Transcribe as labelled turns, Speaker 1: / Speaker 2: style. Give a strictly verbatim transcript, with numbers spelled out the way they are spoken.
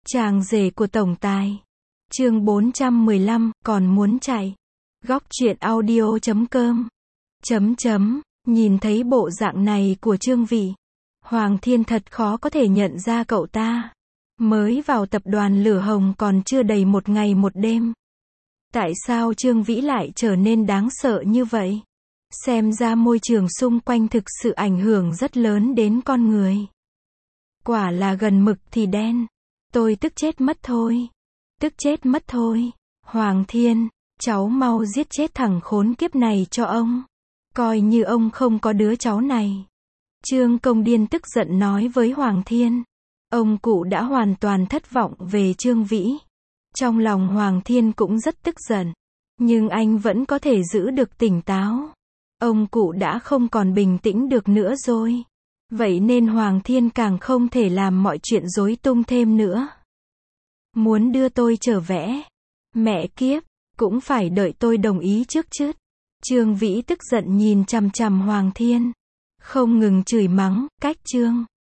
Speaker 1: Chàng rể của tổng tài. Chương bốn trăm mười lăm, còn muốn chạy. Góc truyện audio chấm com. Chấm chấm, nhìn thấy bộ dạng này của Trương Vĩ, Hoàng Thiên thật khó có thể nhận ra cậu ta. Mới vào tập đoàn Lửa Hồng còn chưa đầy một ngày một đêm. Tại sao Trương Vĩ lại trở nên đáng sợ như vậy? Xem ra môi trường xung quanh thực sự ảnh hưởng rất lớn đến con người. Quả là gần mực thì đen. Tôi tức chết mất thôi. Tức chết mất thôi. Hoàng Thiên, cháu mau giết chết thằng khốn kiếp này cho ông. Coi như ông không có đứa cháu này. Trương Công Điên tức giận nói với Hoàng Thiên. Ông cụ đã hoàn toàn thất vọng về Trương Vĩ. Trong lòng Hoàng Thiên cũng rất tức giận. Nhưng anh vẫn có thể giữ được tỉnh táo. Ông cụ đã không còn bình tĩnh được nữa rồi. Vậy nên Hoàng Thiên càng không thể làm mọi chuyện rối tung thêm nữa. Muốn đưa tôi trở về. Mẹ kiếp, cũng phải đợi tôi đồng ý trước chứ. Trương Vĩ tức giận nhìn chằm chằm Hoàng Thiên. Không ngừng chửi mắng, cách Trương